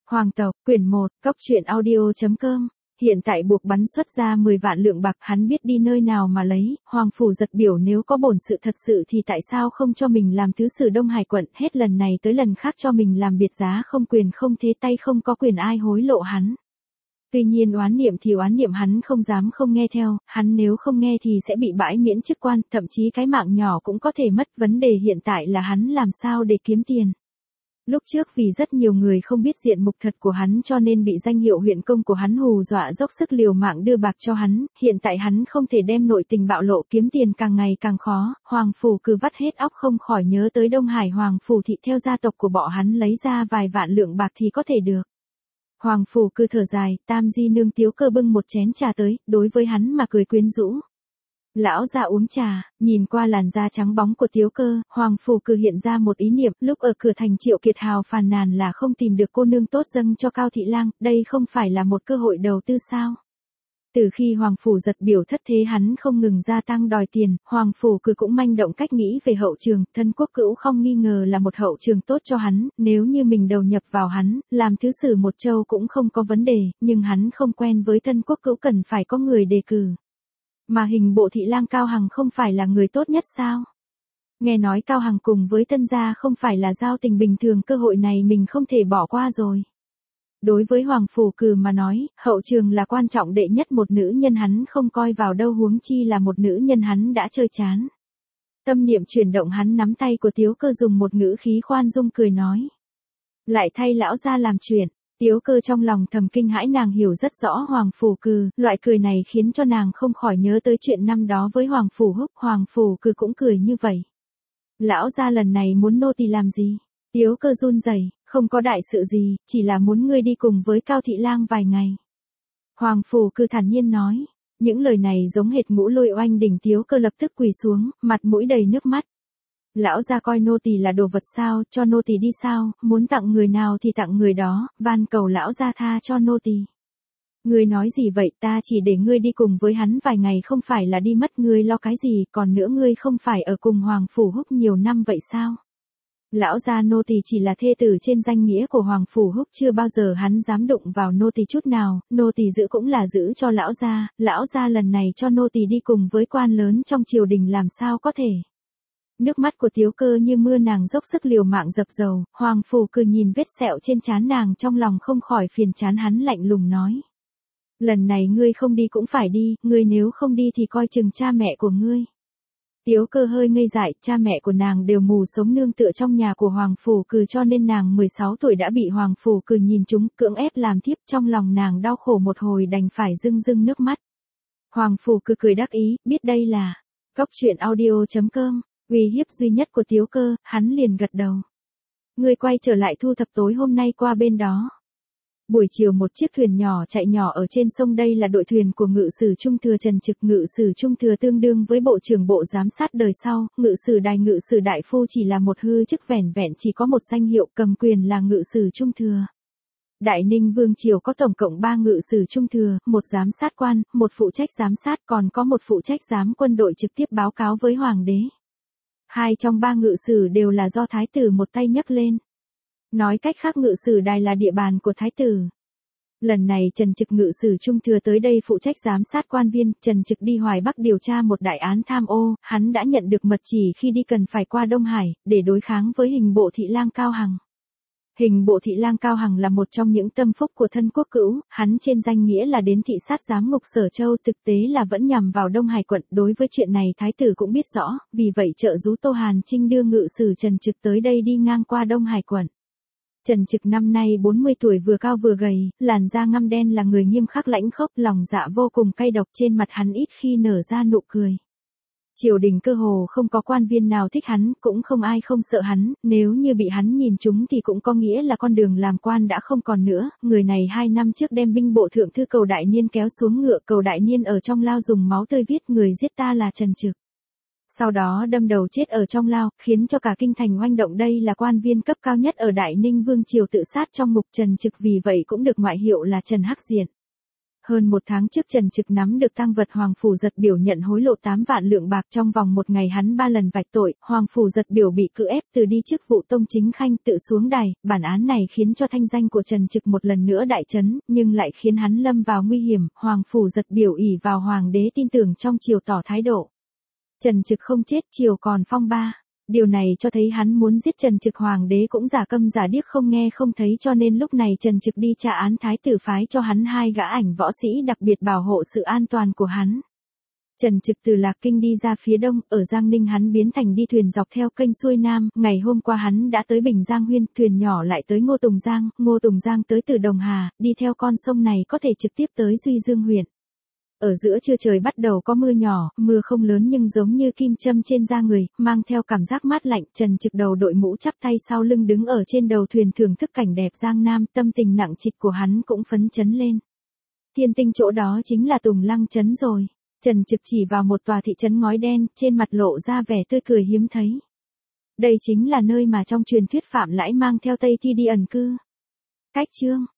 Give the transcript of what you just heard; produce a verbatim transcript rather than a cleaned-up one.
Hoàng tộc, quyển một, cốc truyện audio.com. Hiện tại buộc bắn xuất ra mười vạn lượng bạc, hắn biết đi nơi nào mà lấy. Hoàng phủ giật biểu nếu có bổn sự thật sự thì tại sao không cho mình làm thứ sử Đông Hải quận, hết lần này tới lần khác cho mình làm biệt giá không quyền không thế tay không có quyền ai hối lộ hắn. Tuy nhiên oán niệm thì oán niệm, hắn không dám không nghe theo, hắn nếu không nghe thì sẽ bị bãi miễn chức quan, thậm chí cái mạng nhỏ cũng có thể mất. Vấn đề hiện tại là hắn làm sao để kiếm tiền. Lúc trước vì rất nhiều người không biết diện mục thật của hắn cho nên bị danh hiệu huyện công của hắn hù dọa, dốc sức liều mạng đưa bạc cho hắn, hiện tại hắn không thể đem nội tình bạo lộ, kiếm tiền càng ngày càng khó. Hoàng phủ cứ vắt hết óc không khỏi nhớ tới Đông Hải Hoàng phủ thị, theo gia tộc của bọn hắn lấy ra vài vạn lượng bạc thì có thể được. Hoàng phủ cứ thở dài, Tam di nương Tiếu Cơ bưng một chén trà tới, đối với hắn mà cười quyến rũ. Lão gia uống trà, nhìn qua làn da trắng bóng của Tiếu Cơ, Hoàng phủ cứ hiện ra một ý niệm, lúc ở cửa thành Triệu Kiệt Hào phàn nàn là không tìm được cô nương tốt dâng cho Cao thị lang, đây không phải là một cơ hội đầu tư sao? Từ khi Hoàng phủ giật biểu thất thế, hắn không ngừng gia tăng đòi tiền, Hoàng phủ cứ cũng manh động cách nghĩ về hậu trường, Thân Quốc Cữu không nghi ngờ là một hậu trường tốt cho hắn, nếu như mình đầu nhập vào hắn, làm thứ sử một châu cũng không có vấn đề, nhưng hắn không quen với Thân Quốc Cữu, cần phải có người đề cử. Mà hình bộ thị lang Cao Hằng không phải là người tốt nhất sao? Nghe nói Cao Hằng cùng với Tân gia không phải là giao tình bình thường, cơ hội này mình không thể bỏ qua rồi. Đối với Hoàng phủ cừ mà nói, hậu trường là quan trọng đệ nhất, một nữ nhân hắn không coi vào đâu, huống chi là một nữ nhân hắn đã chơi chán. Tâm niệm chuyển động, hắn nắm tay của Tiếu Cơ dùng một ngữ khí khoan dung cười nói. Lại thay lão gia làm chuyện. Tiếu Cơ trong lòng thầm kinh hãi, nàng hiểu rất rõ Hoàng phủ cừ, loại cười này khiến cho nàng không khỏi nhớ tới chuyện năm đó với Hoàng phủ Húc. Hoàng phủ cừ cũng cười như vậy. Lão gia lần này muốn nô tỳ làm gì? Tiếu Cơ run rẩy, không có đại sự gì, chỉ là muốn ngươi đi cùng với Cao thị lang vài ngày. Hoàng phủ cừ thản nhiên nói. Những lời này giống hệt ngũ lôi oanh đỉnh, Tiếu Cơ lập tức quỳ xuống, mặt mũi đầy nước mắt. Lão gia coi nô tỳ là đồ vật sao, cho nô tỳ đi sao, muốn tặng người nào thì tặng người đó, van cầu lão gia tha cho nô tỳ. Ngươi nói gì vậy, ta chỉ để ngươi đi cùng với hắn vài ngày không phải là đi mất, ngươi lo cái gì, còn nữa ngươi không phải ở cùng Hoàng phủ Húc nhiều năm vậy sao? Lão gia, nô tỳ chỉ là thê tử trên danh nghĩa của Hoàng phủ Húc, chưa bao giờ hắn dám đụng vào nô tỳ chút nào, nô tỳ giữ cũng là giữ cho lão gia, lão gia lần này cho nô tỳ đi cùng với quan lớn trong triều đình làm sao có thể. Nước mắt của Tiếu Cơ như mưa, nàng dốc sức liều mạng dập dầu. Hoàng phủ cứ nhìn vết sẹo trên trán nàng, trong lòng không khỏi phiền chán, hắn lạnh lùng nói. Lần này ngươi không đi cũng phải đi, ngươi nếu không đi thì coi chừng cha mẹ của ngươi. Tiếu Cơ hơi ngây dại, cha mẹ của nàng đều mù sống nương tựa trong nhà của Hoàng phủ cừ, cho nên nàng mười sáu tuổi đã bị Hoàng phủ cừ nhìn trúng, cưỡng ép làm thiếp, trong lòng nàng đau khổ một hồi đành phải rưng rưng nước mắt. Hoàng phủ cừ cười đắc ý, biết đây là cốc truyện audio.com. Uy hiếp duy nhất của Tiếu Cơ, hắn liền gật đầu. Ngươi quay trở lại thu thập tối hôm nay qua bên đó. Buổi chiều một chiếc thuyền nhỏ chạy nhỏ ở trên sông, đây là đội thuyền của ngự sử trung thừa Trần Trực. Ngự sử trung thừa tương đương với bộ trưởng bộ giám sát đời sau, ngự sử đài ngự sử đại phu chỉ là một hư chức, vẻn vẹn chỉ có một danh hiệu, cầm quyền là ngự sử trung thừa. Đại Ninh Vương triều có tổng cộng ba ngự sử trung thừa, một giám sát quan, một phụ trách giám sát, còn có một phụ trách giám quân đội trực tiếp báo cáo với hoàng đế. Hai trong ba ngự sử đều là do thái tử một tay nhấc lên. Nói cách khác, ngự sử đài là địa bàn của thái tử. Lần này Trần Trực ngự sử trung thừa tới đây phụ trách giám sát quan viên. Trần Trực đi Hoài Bắc điều tra một đại án tham ô, hắn đã nhận được mật chỉ khi đi cần phải qua Đông Hải, để đối kháng với hình bộ thị lang Cao Hằng. Hình bộ thị lang Cao Hằng là một trong những tâm phúc của Thân Quốc Cữu, hắn trên danh nghĩa là đến thị sát giám ngục Sở Châu, thực tế là vẫn nhằm vào Đông Hải quận. Đối với chuyện này thái tử cũng biết rõ, vì vậy trợ giúp Tô Hàn Trinh đưa ngự sử Trần Trực tới đây đi ngang qua Đông Hải quận. Trần Trực năm nay bốn mươi tuổi, vừa cao vừa gầy, làn da ngăm đen, là người nghiêm khắc lãnh khốc, lòng dạ vô cùng cay độc, trên mặt hắn ít khi nở ra nụ cười. Triều đình cơ hồ không có quan viên nào thích hắn, cũng không ai không sợ hắn, nếu như bị hắn nhìn trúng thì cũng có nghĩa là con đường làm quan đã không còn nữa. Người này hai năm trước đem binh bộ thượng thư Cầu Đại Niên kéo xuống ngựa, Cầu Đại Niên ở trong lao dùng máu tươi viết người giết ta là Trần Trực. Sau đó đâm đầu chết ở trong lao, khiến cho cả kinh thành oanh động. Đây là quan viên cấp cao nhất ở Đại Ninh Vương triều tự sát trong ngục. Trần Trực vì vậy cũng được ngoại hiệu là Trần Hắc Diện. Hơn một tháng trước Trần Trực nắm được tang vật Hoàng Phủ Giật Biểu nhận hối lộ tám vạn lượng bạc, trong vòng một ngày hắn ba lần vạch tội, Hoàng Phủ Giật Biểu bị cưỡng ép từ đi chức vụ tông chính khanh tự xuống đài, bản án này khiến cho thanh danh của Trần Trực một lần nữa đại chấn, nhưng lại khiến hắn lâm vào nguy hiểm, Hoàng Phủ Giật Biểu ỷ vào Hoàng đế tin tưởng trong triều tỏ thái độ. Trần Trực không chết, triều còn phong ba. Điều này cho thấy hắn muốn giết Trần Trực, Hoàng đế cũng giả câm giả điếc không nghe không thấy, cho nên lúc này Trần Trực đi tra án, thái tử phái cho hắn hai gã ảnh võ sĩ đặc biệt bảo hộ sự an toàn của hắn. Trần Trực từ Lạc Kinh đi ra phía đông, ở Giang Ninh hắn biến thành đi thuyền dọc theo kênh xuôi nam, ngày hôm qua hắn đã tới Bình Giang Huyên, thuyền nhỏ lại tới Ngô Tùng Giang, Ngô Tùng Giang tới từ Đồng Hà, đi theo con sông này có thể trực tiếp tới Duy Dương huyện. Ở giữa trưa trời bắt đầu có mưa nhỏ, mưa không lớn nhưng giống như kim châm trên da người, mang theo cảm giác mát lạnh. Trần Trực đầu đội mũ chắp tay sau lưng đứng ở trên đầu thuyền thưởng thức cảnh đẹp Giang Nam, tâm tình nặng trịch của hắn cũng phấn chấn lên. Thiên Tinh chỗ đó chính là Tùng Lăng trấn rồi. Trần Trực chỉ vào một tòa thị trấn ngói đen, trên mặt lộ ra vẻ tươi cười hiếm thấy. Đây chính là nơi mà trong truyền thuyết Phạm Lãi mang theo Tây Thi đi ẩn cư. Cách chương